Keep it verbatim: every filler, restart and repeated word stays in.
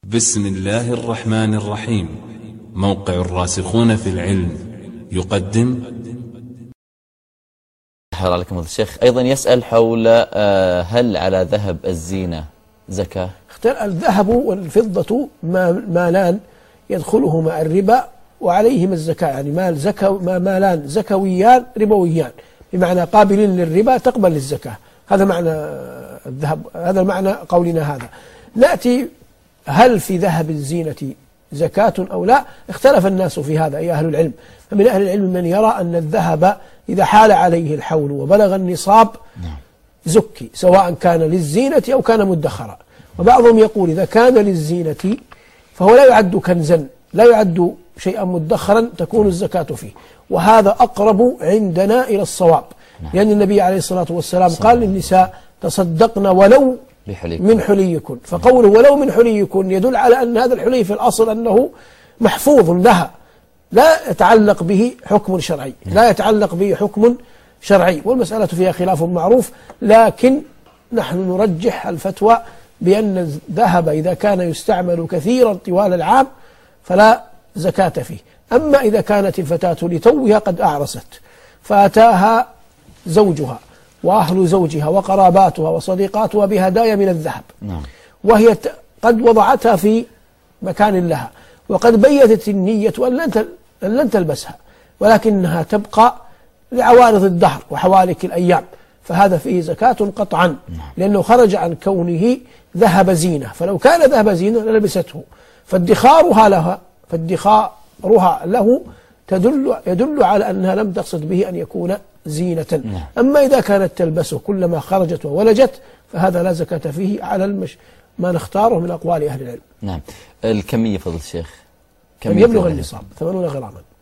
بسم الله الرحمن الرحيم. موقع الراسخون في العلم يقدم. حول عليكم فضيلة الشيخ. أيضا يسأل حول هل على ذهب الزينة زكاة؟ الذهب والفضة مالان يدخلهما الربا وعليهما الزكاة، يعني مال زكو مالان زكويان ربويان، بمعنى قابلين للربا تقبل للزكاة. هذا معنى الذهب، هذا معنى قولنا هذا. نأتي هل في ذهب الزينة زكاة أو لا؟ اختلف الناس في هذا أي أهل العلم، فمن أهل العلم من يرى أن الذهب إذا حال عليه الحول وبلغ النصاب زكي، سواء كان للزينة أو كان مدخرا. وبعضهم يقول إذا كان للزينة فهو لا يعد كنزا، لا يعد شيئا مدخرا تكون الزكاة فيه، وهذا أقرب عندنا إلى الصواب، لأن النبي عليه الصلاة والسلام قال للنساء تصدقن ولو من حليكن، فقوله ولو من حليكن يدل على أن هذا الحلي في الأصل أنه محفوظ لها، لا يتعلق به حكم شرعي، لا يتعلق به حكم شرعي، والمسألة فيها خلاف معروف، لكن نحن نرجح الفتوى بأن الذهب إذا كان يستعمل كثيرا طوال العام فلا زكاة فيه. أما إذا كانت الفتاة لتوها قد أعرست فأتاها زوجها وأهل زوجها وقراباتها وصديقاتها بهدايا من الذهب، وهي قد وضعتها في مكان لها وقد بيتت النية أن لن تلبسها، ولكنها تبقى لعوارض الدهر وحوالك الأيام، فهذا فيه زكاة قطعا، لأنه خرج عن كونه ذهب زينة، فلو كان ذهب زينة للبسته، فادخارها لها فادخارها له تدل يدل على أنها لم تقصد به أن يكون زينة. أما إذا كانت تلبسه كلما خرجت وولجت فهذا لا زكاة فيه على المش ما نختاره من أقوال أهل العلم. نعم. الكمية فضل الشيخ؟ كم يبلغ النصاب ثمانون غراما.